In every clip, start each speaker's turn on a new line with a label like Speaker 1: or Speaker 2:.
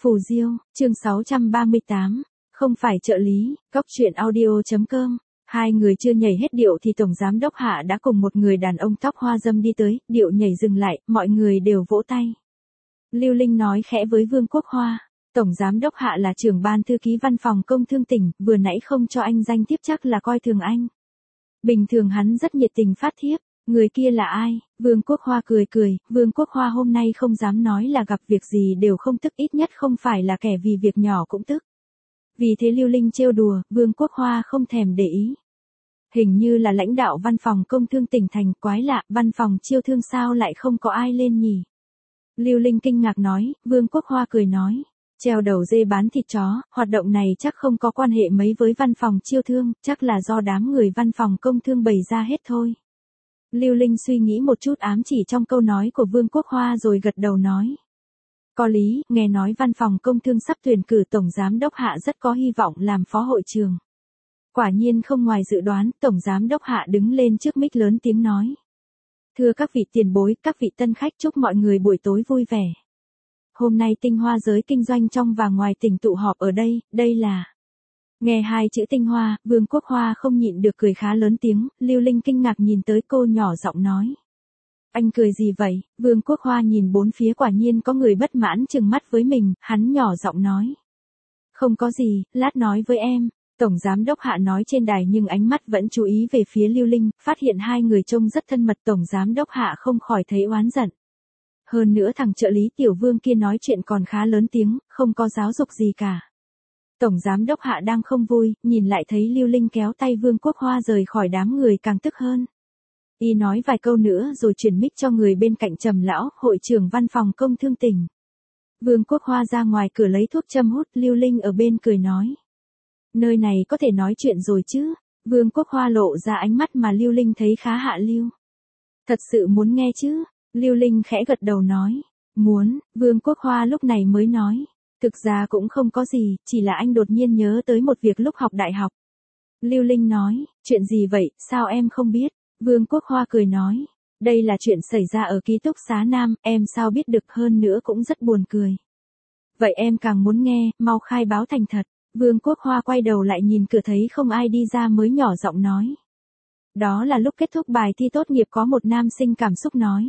Speaker 1: Phù Diêu, chương 638, không phải trợ lý, góc truyện audio.com. Hai người chưa nhảy hết điệu thì Tổng Giám Đốc Hạ đã cùng một người đàn ông tóc hoa râm đi tới, điệu nhảy dừng lại, mọi người đều vỗ tay. Lưu Linh nói khẽ với Vương Quốc Hoa, Tổng Giám Đốc Hạ là trưởng ban thư ký văn phòng công thương tỉnh, vừa nãy không cho anh danh thiếp chắc là coi thường anh. Bình thường hắn rất nhiệt tình phát thiếp. Người kia là ai? Vương Quốc Hoa cười cười, Vương Quốc Hoa hôm nay không dám nói là gặp việc gì đều không tức, ít nhất không phải là kẻ vì việc nhỏ cũng tức. Vì thế Lưu Linh trêu đùa, Vương Quốc Hoa không thèm để ý. Hình như là lãnh đạo văn phòng công thương tỉnh thành, quái lạ, văn phòng chiêu thương sao lại không có ai lên nhỉ? Lưu Linh kinh ngạc nói, Vương Quốc Hoa cười nói, treo đầu dê bán thịt chó, hoạt động này chắc không có quan hệ mấy với văn phòng chiêu thương, chắc là do đám người văn phòng công thương bày ra hết thôi. Lưu Linh suy nghĩ một chút ám chỉ trong câu nói của Vương Quốc Hoa rồi gật đầu nói. Có lý, nghe nói văn phòng công thương sắp tuyển cử Tổng Giám Đốc Hạ rất có hy vọng làm phó hội trường. Quả nhiên không ngoài dự đoán, Tổng Giám Đốc Hạ đứng lên trước mic lớn tiếng nói. Thưa các vị tiền bối, các vị tân khách, chúc mọi người buổi tối vui vẻ. Hôm nay tinh hoa giới kinh doanh trong và ngoài tỉnh tụ họp ở đây, đây là... Nghe hai chữ tinh hoa, Vương Quốc Hoa không nhịn được cười khá lớn tiếng, Lưu Linh kinh ngạc nhìn tới cô nhỏ giọng nói. Anh cười gì vậy? Vương Quốc Hoa nhìn bốn phía quả nhiên có người bất mãn trừng mắt với mình, hắn nhỏ giọng nói. Không có gì, lát nói với em. Tổng Giám Đốc Hạ nói trên đài nhưng ánh mắt vẫn chú ý về phía Lưu Linh, phát hiện hai người trông rất thân mật, Tổng Giám Đốc Hạ không khỏi thấy oán giận. Hơn nữa thằng trợ lý Tiểu Vương kia nói chuyện còn khá lớn tiếng, không có giáo dục gì cả. Tổng Giám Đốc Hạ đang không vui, nhìn lại thấy Lưu Linh kéo tay Vương Quốc Hoa rời khỏi đám người càng tức hơn. Y nói vài câu nữa rồi chuyển mic cho người bên cạnh Trầm lão, hội trưởng văn phòng công thương tỉnh. Vương Quốc Hoa ra ngoài cửa lấy thuốc châm hút, Lưu Linh ở bên cười nói. Nơi này có thể nói chuyện rồi chứ? Vương Quốc Hoa lộ ra ánh mắt mà Lưu Linh thấy khá hạ lưu. Thật sự muốn nghe chứ? Lưu Linh khẽ gật đầu nói. Muốn, Vương Quốc Hoa lúc này mới nói. Thực ra cũng không có gì, chỉ là anh đột nhiên nhớ tới một việc lúc học đại học. Lưu Linh nói, chuyện gì vậy, sao em không biết? Vương Quốc Hoa cười nói, đây là chuyện xảy ra ở ký túc xá Nam, em sao biết được, hơn nữa cũng rất buồn cười. Vậy em càng muốn nghe, mau khai báo thành thật. Vương Quốc Hoa quay đầu lại nhìn cửa thấy không ai đi ra mới nhỏ giọng nói. Đó là lúc kết thúc bài thi tốt nghiệp có một nam sinh cảm xúc nói.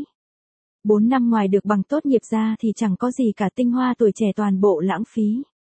Speaker 1: 4 năm ngoài được bằng tốt nghiệp ra thì chẳng có gì cả, tinh hoa tuổi trẻ toàn bộ lãng phí.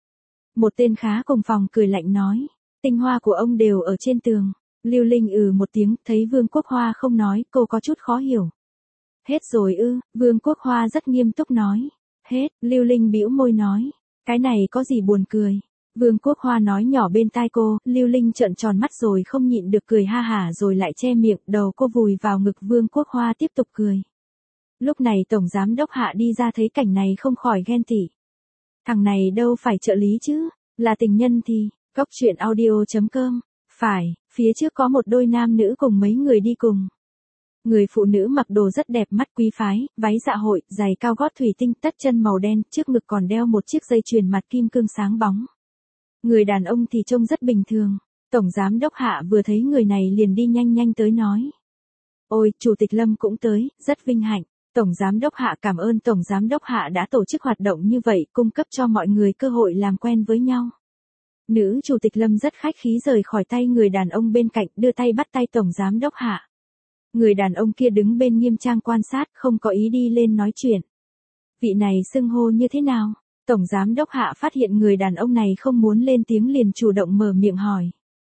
Speaker 1: Một tên khá cùng phòng cười lạnh nói, tinh hoa của ông đều ở trên tường. Lưu Linh một tiếng, thấy Vương Quốc Hoa không nói, cô có chút khó hiểu. Hết rồi ư? Vương Quốc Hoa rất nghiêm túc nói. Hết, Lưu Linh bĩu môi nói, cái này có gì buồn cười. Vương Quốc Hoa nói nhỏ bên tai cô, Lưu Linh trợn tròn mắt rồi không nhịn được cười ha hả rồi lại che miệng, đầu cô vùi vào ngực Vương Quốc Hoa tiếp tục cười. Lúc này Tổng Giám Đốc Hạ đi ra thấy cảnh này không khỏi ghen tị. Thằng này đâu phải trợ lý chứ, là tình nhân thì, góc truyện audio.com, phải, phía trước có một đôi nam nữ cùng mấy người đi cùng. Người phụ nữ mặc đồ rất đẹp, mắt quý phái, váy dạ hội, giày cao gót thủy tinh, tất chân màu đen, trước ngực còn đeo một chiếc dây chuyền mặt kim cương sáng bóng. Người đàn ông thì trông rất bình thường. Tổng Giám Đốc Hạ vừa thấy người này liền đi nhanh nhanh tới nói. Ôi, Chủ tịch Lâm cũng tới, rất vinh hạnh. Tổng Giám Đốc Hạ cảm ơn Tổng Giám Đốc Hạ đã tổ chức hoạt động như vậy, cung cấp cho mọi người cơ hội làm quen với nhau. Nữ Chủ tịch Lâm rất khách khí rời khỏi tay người đàn ông bên cạnh, đưa tay bắt tay Tổng Giám Đốc Hạ. Người đàn ông kia đứng bên nghiêm trang quan sát, không có ý đi lên nói chuyện. Vị này xưng hô như thế nào? Tổng Giám Đốc Hạ phát hiện người đàn ông này không muốn lên tiếng liền chủ động mở miệng hỏi.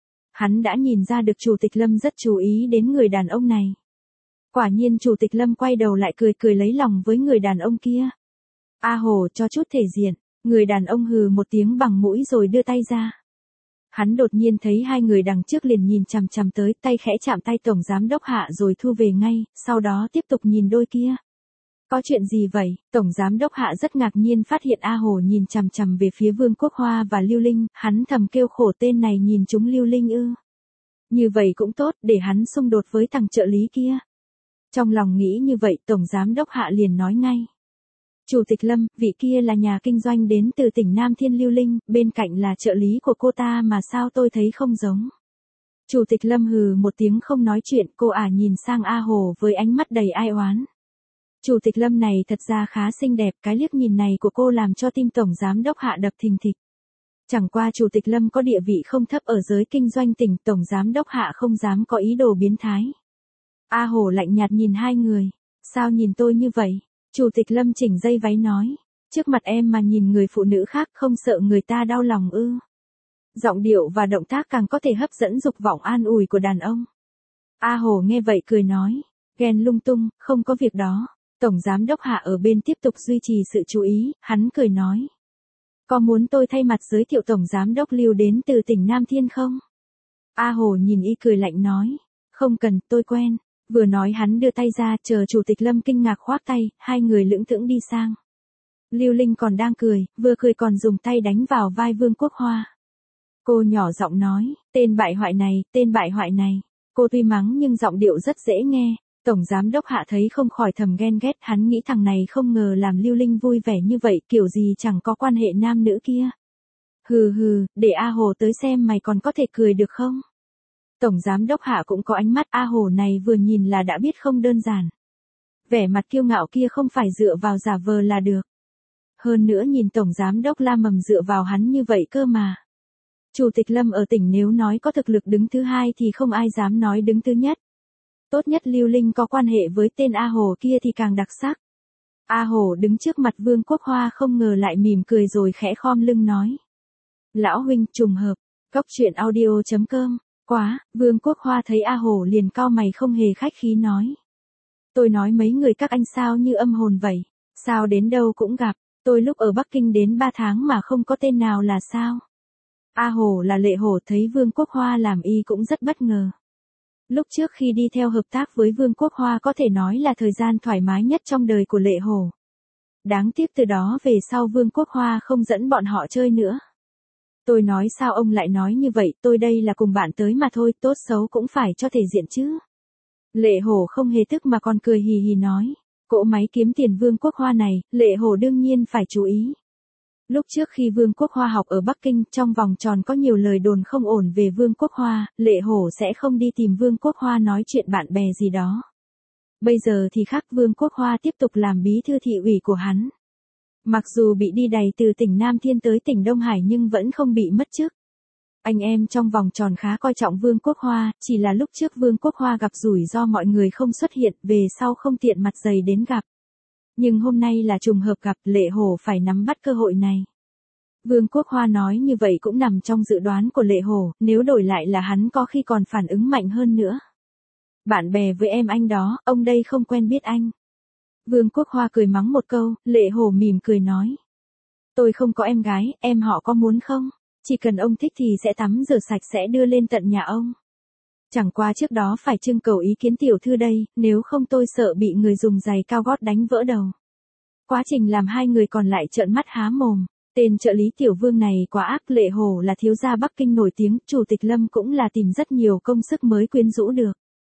Speaker 1: Hắn đã nhìn ra được Chủ tịch Lâm rất chú ý đến người đàn ông này. Quả nhiên Chủ tịch Lâm quay đầu lại cười cười lấy lòng với người đàn ông kia. A Hồ, cho chút thể diện. Người đàn ông hừ một tiếng bằng mũi rồi đưa tay ra. Hắn đột nhiên thấy hai người đằng trước liền nhìn chằm chằm tới, tay khẽ chạm tay Tổng Giám Đốc Hạ rồi thu về ngay, sau đó tiếp tục nhìn đôi kia. Có chuyện gì vậy? Tổng Giám Đốc Hạ rất ngạc nhiên phát hiện A Hồ nhìn chằm chằm về phía Vương Quốc Hoa và Lưu Linh, hắn thầm kêu khổ, tên này nhìn chúng Lưu Linh ư. Như vậy cũng tốt, để hắn xung đột với thằng trợ lý kia. Trong lòng nghĩ như vậy, Tổng Giám Đốc Hạ liền nói ngay. Chủ tịch Lâm, vị kia là nhà kinh doanh đến từ tỉnh Nam Thiên Lưu Linh, bên cạnh là trợ lý của cô ta mà sao tôi thấy không giống. Chủ tịch Lâm hừ một tiếng không nói chuyện, cô nhìn sang A Hồ với ánh mắt đầy ai oán. Chủ tịch Lâm này thật ra khá xinh đẹp, cái liếc nhìn này của cô làm cho tim tổng giám đốc Hạ đập thình thịch. Chẳng qua Chủ tịch Lâm có địa vị không thấp ở giới kinh doanh tỉnh, tổng giám đốc Hạ không dám có ý đồ biến thái. A Hồ lạnh nhạt nhìn hai người. Sao nhìn tôi như vậy? Chủ tịch Lâm chỉnh dây váy nói. Trước mặt em mà nhìn người phụ nữ khác không sợ người ta đau lòng ư? Giọng điệu và động tác càng có thể hấp dẫn dục vọng an ủi của đàn ông. A Hồ nghe vậy cười nói. Ghen lung tung, không có việc đó. Tổng giám đốc Hạ ở bên tiếp tục duy trì sự chú ý, hắn cười nói. Có muốn tôi thay mặt giới thiệu tổng giám đốc Lưu đến từ tỉnh Nam Thiên không? A Hồ nhìn y cười lạnh nói. Không cần, tôi quen. Vừa nói hắn đưa tay ra, chờ Chủ tịch Lâm kinh ngạc khoác tay, hai người lững thững đi sang. Lưu Linh còn đang cười, vừa cười còn dùng tay đánh vào vai Vương Quốc Hoa. Cô nhỏ giọng nói, tên bại hoại này, tên bại hoại này. Cô tuy mắng nhưng giọng điệu rất dễ nghe. Tổng giám đốc Hạ thấy không khỏi thầm ghen ghét, hắn nghĩ thằng này không ngờ làm Lưu Linh vui vẻ như vậy, kiểu gì chẳng có quan hệ nam nữ kia. Hừ hừ, để A Hồ tới xem mày còn có thể cười được không? Tổng giám đốc Hạ cũng có ánh mắt, A Hồ này vừa nhìn là đã biết không đơn giản. Vẻ mặt kiêu ngạo kia không phải dựa vào giả vờ là được. Hơn nữa nhìn tổng giám đốc La Mầm dựa vào hắn như vậy cơ mà. Chủ tịch Lâm ở tỉnh nếu nói có thực lực đứng thứ hai thì không ai dám nói đứng thứ nhất. Tốt nhất Lưu Linh có quan hệ với tên A Hồ kia thì càng đặc sắc. A Hồ đứng trước mặt Vương Quốc Hoa không ngờ lại mỉm cười rồi khẽ khom lưng nói. Lão huynh trùng hợp, cóc truyện audio.com. Quá, Vương Quốc Hoa thấy A Hồ liền cau mày không hề khách khí nói. Tôi nói mấy người các anh sao như âm hồn vậy, sao đến đâu cũng gặp, tôi lúc ở Bắc Kinh đến 3 tháng mà không có tên nào là sao. A Hồ là Lệ Hổ thấy Vương Quốc Hoa làm y cũng rất bất ngờ. Lúc trước khi đi theo hợp tác với Vương Quốc Hoa có thể nói là thời gian thoải mái nhất trong đời của Lệ Hổ. Đáng tiếc từ đó về sau Vương Quốc Hoa không dẫn bọn họ chơi nữa. Tôi nói sao ông lại nói như vậy, tôi đây là cùng bạn tới mà thôi, tốt xấu cũng phải cho thể diện chứ. Lệ Hổ không hề tức mà còn cười hì hì nói. Cỗ máy kiếm tiền Vương Quốc Hoa này, Lệ Hổ đương nhiên phải chú ý. Lúc trước khi Vương Quốc Hoa học ở Bắc Kinh, trong vòng tròn có nhiều lời đồn không ổn về Vương Quốc Hoa, Lệ Hổ sẽ không đi tìm Vương Quốc Hoa nói chuyện bạn bè gì đó. Bây giờ thì khác, Vương Quốc Hoa tiếp tục làm bí thư thị ủy của hắn. Mặc dù bị đi đày từ tỉnh Nam Thiên tới tỉnh Đông Hải nhưng vẫn không bị mất chức. Anh em trong vòng tròn khá coi trọng Vương Quốc Hoa, chỉ là lúc trước Vương Quốc Hoa gặp rủi ro mọi người không xuất hiện, về sau không tiện mặt dày đến gặp. Nhưng hôm nay là trùng hợp gặp, Lệ Hổ phải nắm bắt cơ hội này. Vương Quốc Hoa nói như vậy cũng nằm trong dự đoán của Lệ Hổ, nếu đổi lại là hắn có khi còn phản ứng mạnh hơn nữa. Bạn bè với em anh đó, ông đây không quen biết anh. Vương Quốc Hoa cười mắng một câu, Lệ Hổ mỉm cười nói. Tôi không có em gái, em họ có muốn không? Chỉ cần ông thích thì sẽ tắm rửa sạch sẽ đưa lên tận nhà ông. Chẳng qua trước đó phải trưng cầu ý kiến tiểu thư đây, nếu không tôi sợ bị người dùng giày cao gót đánh vỡ đầu. Quá trình làm hai người còn lại trợn mắt há mồm. Tên trợ lý tiểu Vương này quá ác. Lệ Hổ là thiếu gia Bắc Kinh nổi tiếng, Chủ tịch Lâm cũng là tìm rất nhiều công sức mới quyến rũ được.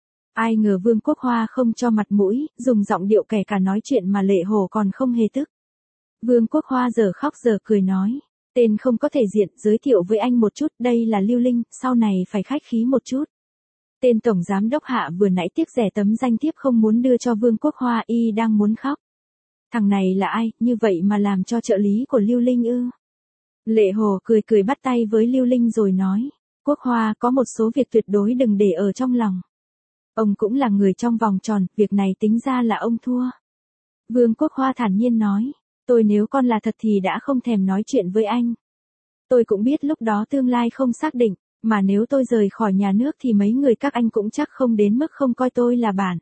Speaker 1: Ai ngờ Vương Quốc Hoa không cho mặt mũi, dùng giọng điệu kẻ cả nói chuyện mà Lệ Hổ còn không hề tức. Vương Quốc Hoa giờ khóc giờ cười nói. Tên không có thể diện, giới thiệu với anh một chút, đây là Lưu Linh, sau này phải khách khí một chút. Tên tổng giám đốc Hạ vừa nãy tiếc rẻ tấm danh thiếp không muốn đưa cho Vương Quốc Hoa, y đang muốn khóc. Thằng này là ai, như vậy mà làm cho trợ lý của Lưu Linh ư? Lệ Hổ cười cười bắt tay với Lưu Linh rồi nói. Quốc Hoa có một số việc tuyệt đối đừng để ở trong lòng. Ông cũng là người trong vòng tròn, việc này tính ra là ông thua. Vương Quốc Hoa thản nhiên nói. Tôi nếu con là thật thì đã không thèm nói chuyện với anh. Tôi cũng biết lúc đó tương lai không xác định, mà nếu tôi rời khỏi nhà nước thì mấy người các anh cũng chắc không đến mức không coi tôi là bạn.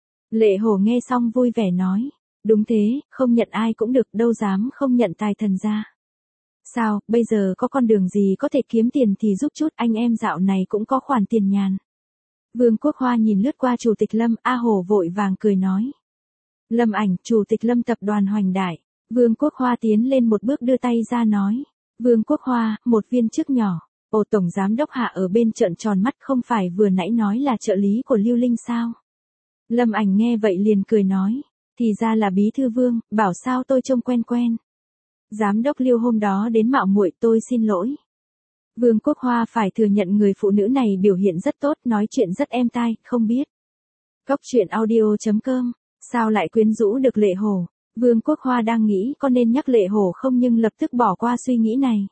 Speaker 1: Lệ Hổ nghe xong vui vẻ nói. Đúng thế, không nhận ai cũng được, đâu dám không nhận tài thần ra. Sao, bây giờ có con đường gì có thể kiếm tiền thì giúp chút, anh em dạo này cũng có khoản tiền nhàn. Vương Quốc Hoa nhìn lướt qua Chủ tịch Lâm, A Hổ vội vàng cười nói. Lâm ảnh, Chủ tịch Lâm tập đoàn Hoành Đại. Vương Quốc Hoa tiến lên một bước đưa tay ra nói. Vương Quốc Hoa, một viên chức nhỏ. Ồ, tổng giám đốc Hạ ở bên trợn tròn mắt, không phải vừa nãy nói là trợ lý của Lưu Linh sao? Lâm ảnh nghe vậy liền cười nói. Thì ra là bí thư Vương, bảo sao tôi trông quen quen. Giám đốc Lưu hôm đó đến mạo muội, tôi xin lỗi. Vương Quốc Hoa phải thừa nhận người phụ nữ này biểu hiện rất tốt, nói chuyện rất êm tai, không biết. Cóc truyện audio.com Sao lại quyến rũ được Lệ Hổ? Vương Quốc Hoa đang nghĩ có nên nhắc Lệ Hổ không nhưng lập tức bỏ qua suy nghĩ này.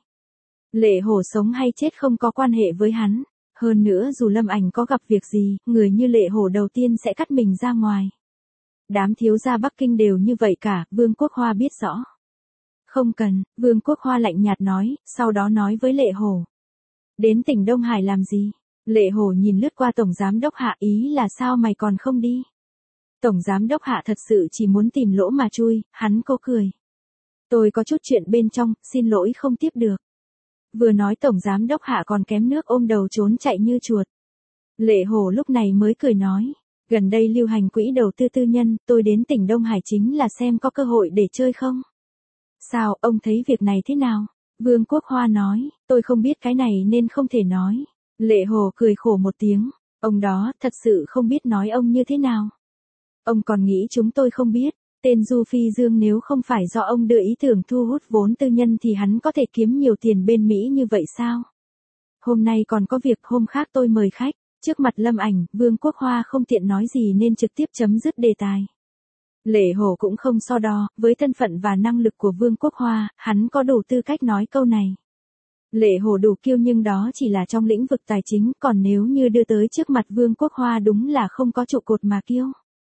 Speaker 1: Lệ Hổ sống hay chết không có quan hệ với hắn. Hơn nữa dù Lâm Ảnh có gặp việc gì, người như Lệ Hổ đầu tiên sẽ cắt mình ra ngoài. Đám thiếu gia Bắc Kinh đều như vậy cả, Vương Quốc Hoa biết rõ. Không cần, Vương Quốc Hoa lạnh nhạt nói, sau đó nói với Lệ Hổ. Đến tỉnh Đông Hải làm gì? Lệ Hổ nhìn lướt qua Tổng Giám Đốc Hạ, ý là sao mày còn không đi? Tổng Giám Đốc Hạ thật sự chỉ muốn tìm lỗ mà chui, hắn cô cười. Tôi có chút chuyện bên trong, xin lỗi không tiếp được. Vừa nói Tổng Giám Đốc Hạ còn kém nước ôm đầu trốn chạy như chuột. Lệ Hổ lúc này mới cười nói. Gần đây lưu hành quỹ đầu tư tư nhân, tôi đến tỉnh Đông Hải chính là xem có cơ hội để chơi không? Sao, ông thấy việc này thế nào? Vương Quốc Hoa nói, tôi không biết cái này nên không thể nói. Lệ Hổ cười khổ một tiếng, ông đó thật sự không biết nói ông như thế nào. Ông còn nghĩ chúng tôi không biết, tên Du Phi Dương nếu không phải do ông đưa ý tưởng thu hút vốn tư nhân thì hắn có thể kiếm nhiều tiền bên Mỹ như vậy sao? Hôm nay còn có việc, hôm khác tôi mời khách. Trước mặt Lâm Ảnh, Vương Quốc Hoa không tiện nói gì nên trực tiếp chấm dứt đề tài. Lệ Hổ cũng không so đo, với thân phận và năng lực của Vương Quốc Hoa, hắn có đủ tư cách nói câu này. Lệ Hổ đủ kiêu nhưng đó chỉ là trong lĩnh vực tài chính, còn nếu như đưa tới trước mặt Vương Quốc Hoa đúng là không có trụ cột mà kiêu.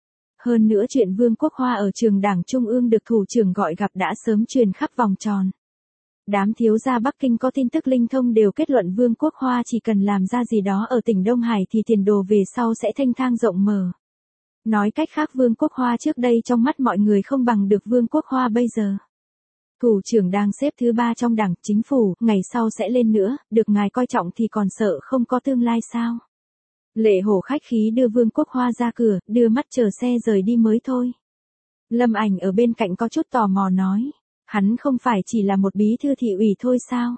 Speaker 1: Hơn nữa chuyện Vương Quốc Hoa ở trường Đảng Trung ương được thủ trưởng gọi gặp đã sớm truyền khắp vòng tròn. Đám thiếu gia Bắc Kinh có tin tức linh thông đều kết luận Vương Quốc Hoa chỉ cần làm ra gì đó ở tỉnh Đông Hải thì tiền đồ về sau sẽ thanh thang rộng mở. Nói cách khác Vương Quốc Hoa trước đây trong mắt mọi người không bằng được Vương Quốc Hoa bây giờ. Thủ trưởng đang xếp thứ 3 trong đảng chính phủ, ngày sau sẽ lên nữa, được ngài coi trọng thì còn sợ không có tương lai sao? Lệ Hổ khách khí đưa Vương Quốc Hoa ra cửa, đưa mắt chờ xe rời đi mới thôi. Lâm Ảnh ở bên cạnh có chút tò mò nói. Hắn không phải chỉ là một bí thư thị ủy thôi sao?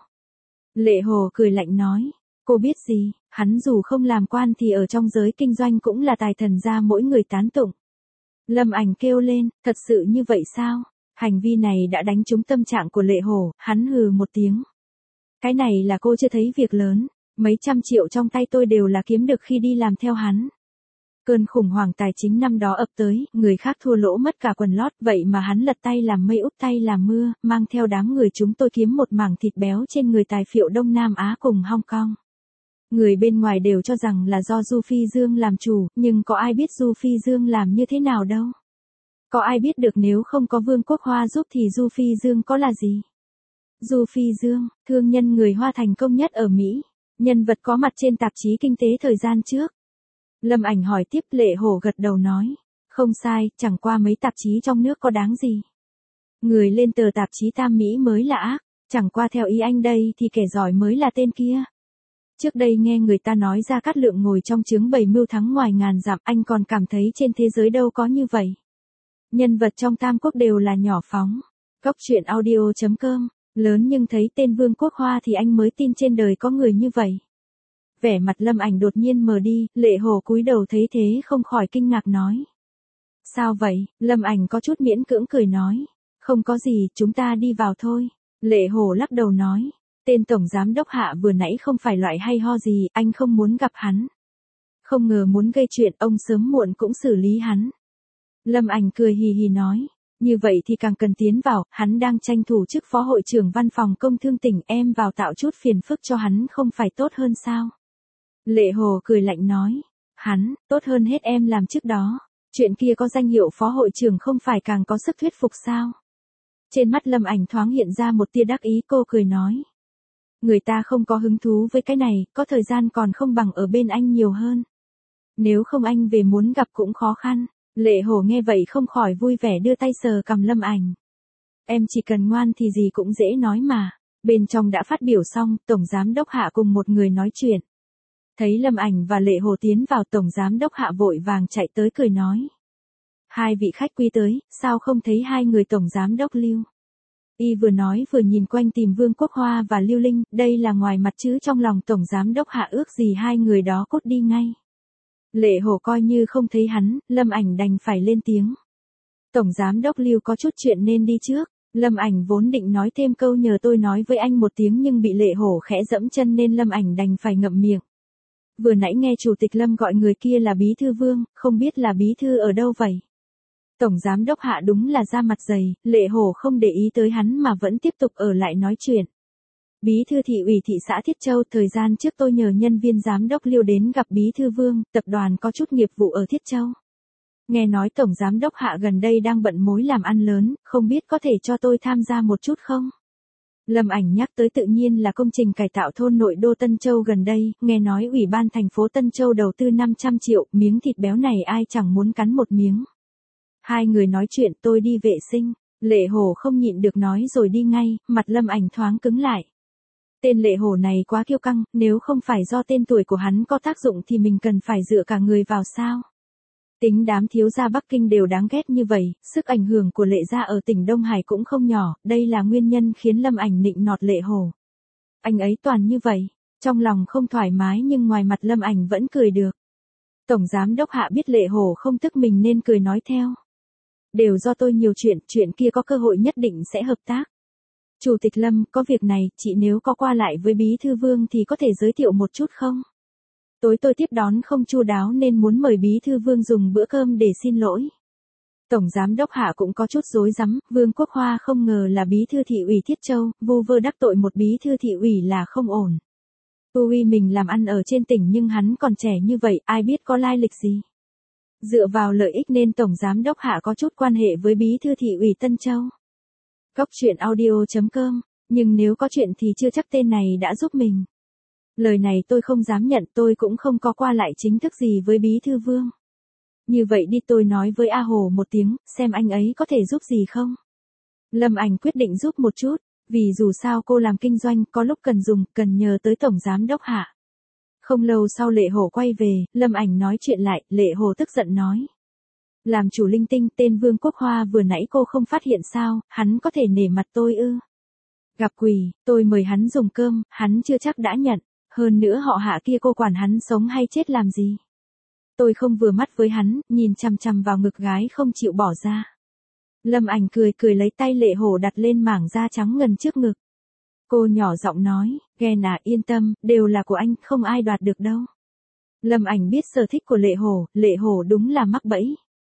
Speaker 1: Lệ Hổ cười lạnh nói. Cô biết gì, hắn dù không làm quan thì ở trong giới kinh doanh cũng là tài thần gia mỗi người tán tụng. Lâm Ảnh kêu lên, thật sự như vậy sao? Hành vi này đã đánh trúng tâm trạng của Lệ Hổ, hắn hừ một tiếng. Cái này là cô chưa thấy việc lớn, mấy trăm triệu trong tay tôi đều là kiếm được khi đi làm theo hắn. Cơn khủng hoảng tài chính năm đó ập tới, người khác thua lỗ mất cả quần lót, vậy mà hắn lật tay làm mây úp tay làm mưa, mang theo đám người chúng tôi kiếm một mảng thịt béo trên người tài phiệu Đông Nam Á cùng Hong Kong. Người bên ngoài đều cho rằng là do Du Phi Dương làm chủ, nhưng có ai biết Du Phi Dương làm như thế nào đâu. Có ai biết được nếu không có Vương Quốc Hoa giúp thì Du Phi Dương có là gì? Du Phi Dương, thương nhân người Hoa thành công nhất ở Mỹ, nhân vật có mặt trên tạp chí kinh tế thời gian trước. Lâm Ảnh hỏi tiếp. Lệ Hổ gật đầu nói. Không sai, chẳng qua mấy tạp chí trong nước có đáng gì. Người lên tờ tạp chí Tam Mỹ mới là ác, chẳng qua theo ý anh đây thì kẻ giỏi mới là tên kia. Trước đây nghe người ta nói Gia Cát Lượng ngồi trong trướng bày mưu thắng ngoài ngàn dặm, anh còn cảm thấy trên thế giới đâu có như vậy. Nhân vật trong Tam Quốc đều là nhỏ phóng. Cóc truyện audio.com, lớn nhưng thấy tên Vương Quốc Hoa thì anh mới tin trên đời có người như vậy. Vẻ mặt Lâm Ảnh đột nhiên mờ đi, Lệ Hổ cúi đầu thấy thế không khỏi kinh ngạc nói. Sao vậy? Lâm Ảnh có chút miễn cưỡng cười nói. Không có gì, chúng ta đi vào thôi. Lệ Hổ lắc đầu nói. Tên Tổng Giám Đốc Hạ vừa nãy không phải loại hay ho gì, anh không muốn gặp hắn. Không ngờ muốn gây chuyện, ông sớm muộn cũng xử lý hắn. Lâm Ảnh cười hì hì nói. Như vậy thì càng cần tiến vào, hắn đang tranh thủ chức phó hội trưởng văn phòng công thương tỉnh, em vào tạo chút phiền phức cho hắn không phải tốt hơn sao? Lệ Hổ cười lạnh nói. Hắn, tốt hơn hết em làm trước đó. Chuyện kia có danh hiệu phó hội trưởng không phải càng có sức thuyết phục sao? Trên mắt Lâm Ảnh thoáng hiện ra một tia đắc ý, cô cười nói. Người ta không có hứng thú với cái này, có thời gian còn không bằng ở bên anh nhiều hơn. Nếu không anh về muốn gặp cũng khó khăn. Lệ Hổ nghe vậy không khỏi vui vẻ đưa tay sờ cằm Lâm Ảnh. Em chỉ cần ngoan thì gì cũng dễ nói mà. Bên trong đã phát biểu xong, Tổng Giám Đốc Hạ cùng một người nói chuyện. Thấy Lâm Ảnh và Lệ Hổ tiến vào, Tổng Giám Đốc Hạ vội vàng chạy tới cười nói. Hai vị khách quý tới, sao không thấy hai người Tổng Giám Đốc Lưu? Y vừa nói vừa nhìn quanh tìm Vương Quốc Hoa và Lưu Linh, đây là ngoài mặt chứ trong lòng Tổng Giám Đốc Hạ ước gì hai người đó cút đi ngay. Lệ Hổ coi như không thấy hắn, Lâm Ảnh đành phải lên tiếng. Tổng Giám Đốc Lưu có chút chuyện nên đi trước. Lâm Ảnh vốn định nói thêm câu nhờ tôi nói với anh một tiếng nhưng bị Lệ Hổ khẽ dẫm chân nên Lâm Ảnh đành phải ngậm miệng. Vừa nãy nghe Chủ tịch Lâm gọi người kia là Bí thư Vương, không biết là Bí thư ở đâu vậy? Tổng giám đốc Hạ đúng là da mặt dày, Lệ Hồ không để ý tới hắn mà vẫn tiếp tục ở lại nói chuyện. Bí thư thị ủy thị xã Thiết Châu, thời gian trước tôi nhờ nhân viên giám đốc Liêu đến gặp bí thư Vương, tập đoàn có chút nghiệp vụ ở Thiết Châu. Nghe nói tổng giám đốc Hạ gần đây đang bận mối làm ăn lớn, không biết có thể cho tôi tham gia một chút không? Lâm Ảnh nhắc tới tự nhiên là công trình cải tạo thôn nội đô Tân Châu gần đây, nghe nói Ủy ban thành phố Tân Châu đầu tư 500 triệu, miếng thịt béo này ai chẳng muốn cắn một miếng. Hai người nói chuyện, tôi đi vệ sinh, Lệ Hồ không nhịn được nói rồi đi ngay, mặt Lâm Ảnh thoáng cứng lại. Tên Lệ Hồ này quá kiêu căng, nếu không phải do tên tuổi của hắn có tác dụng thì mình cần phải dựa cả người vào sao? Tính đám thiếu gia Bắc Kinh đều đáng ghét như vậy, sức ảnh hưởng của Lệ gia ở tỉnh Đông Hải cũng không nhỏ, đây là nguyên nhân khiến Lâm Ảnh nịnh nọt Lệ Hồ. Anh ấy toàn như vậy, trong lòng không thoải mái nhưng ngoài mặt Lâm Ảnh vẫn cười được. Tổng giám đốc Hạ biết Lệ Hồ không tức mình nên cười nói theo. Đều do tôi nhiều chuyện kia có cơ hội nhất định sẽ hợp tác. Chủ tịch Lâm, có việc này, chị nếu có qua lại với bí thư Vương thì có thể giới thiệu một chút không? Tối tôi tiếp đón không chu đáo nên muốn mời bí thư Vương dùng bữa cơm để xin lỗi. Tổng giám đốc Hạ cũng có chút rối rắm, Vương Quốc Hoa không ngờ là bí thư thị ủy Thiết Châu, vu vơ đắc tội một bí thư thị ủy là không ổn. Ui mình làm ăn ở trên tỉnh nhưng hắn còn trẻ như vậy, ai biết có lai lịch gì. Dựa vào lợi ích nên Tổng giám đốc Hạ có chút quan hệ với bí thư thị ủy Tân Châu. Góc truyện audio.com, nhưng nếu có chuyện thì chưa chắc tên này đã giúp mình. Lời này tôi không dám nhận, tôi cũng không có qua lại chính thức gì với bí thư Vương. Như vậy đi, tôi nói với A Hồ một tiếng, xem anh ấy có thể giúp gì không. Lâm Ảnh quyết định giúp một chút, vì dù sao cô làm kinh doanh, có lúc cần dùng, cần nhờ tới Tổng giám đốc Hạ. Không lâu sau Lệ Hồ quay về, Lâm Ảnh nói chuyện lại, Lệ Hồ tức giận nói. Làm chủ linh tinh, tên Vương Quốc Hoa vừa nãy cô không phát hiện sao, hắn có thể nể mặt tôi ư? Gặp quỷ, tôi mời hắn dùng cơm, hắn chưa chắc đã nhận, hơn nữa họ Hạ kia cô quản hắn sống hay chết làm gì? Tôi không vừa mắt với hắn, nhìn chằm chằm vào ngực gái không chịu bỏ ra. Lâm Ảnh cười lấy tay Lệ Hồ đặt lên mảng da trắng ngần trước ngực. Cô nhỏ giọng nói, ghen à, yên tâm, đều là của anh, không ai đoạt được đâu. Lâm Ảnh biết sở thích của Lệ Hồ đúng là mắc bẫy.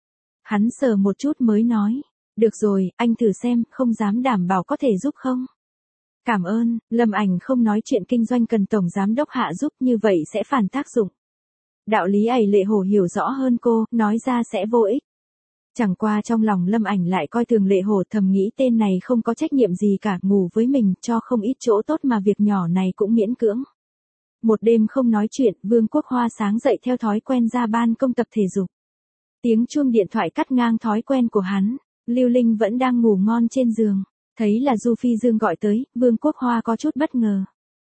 Speaker 1: Hắn sờ một chút mới nói, được rồi, anh thử xem, không dám đảm bảo có thể giúp không. Cảm ơn, Lâm Ảnh không nói chuyện kinh doanh cần Tổng giám đốc Hạ giúp, như vậy sẽ phản tác dụng. Đạo lý ấy Lệ Hồ hiểu rõ hơn cô, nói ra sẽ vô ích. Chẳng qua trong lòng Lâm Ảnh lại coi thường Lệ Hồ, thầm nghĩ tên này không có trách nhiệm gì cả, ngủ với mình, cho không ít chỗ tốt mà việc nhỏ này cũng miễn cưỡng. Một đêm không nói chuyện, Vương Quốc Hoa sáng dậy theo thói quen ra ban công tập thể dục. Tiếng chuông điện thoại cắt ngang thói quen của hắn, Lưu Linh vẫn đang ngủ ngon trên giường. Thấy là Du Phi Dương gọi tới, Vương Quốc Hoa có chút bất ngờ.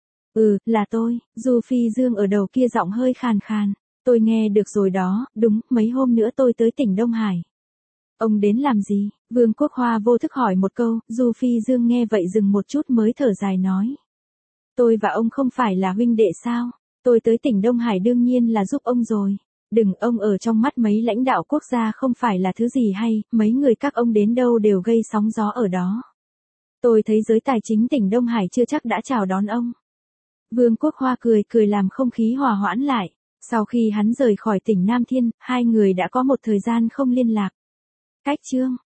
Speaker 1: Là tôi, Du Phi Dương ở đầu kia giọng hơi khàn khàn. Tôi nghe được rồi đó, đúng, mấy hôm nữa tôi tới tỉnh Đông Hải. Ông đến làm gì? Vương Quốc Hoa vô thức hỏi một câu, Du Phi Dương nghe vậy dừng một chút mới thở dài nói. Tôi và ông không phải là huynh đệ sao? Tôi tới tỉnh Đông Hải đương nhiên là giúp ông rồi. Đừng, ông ở trong mắt mấy lãnh đạo quốc gia không phải là thứ gì hay, mấy người các ông đến đâu đều gây sóng gió ở đó. Tôi thấy giới tài chính tỉnh Đông Hải chưa chắc đã chào đón ông. Vương Quốc Hoa cười làm không khí hòa hoãn lại. Sau khi hắn rời khỏi tỉnh Nam Thiên, hai người đã có một thời gian không liên lạc. Cách chương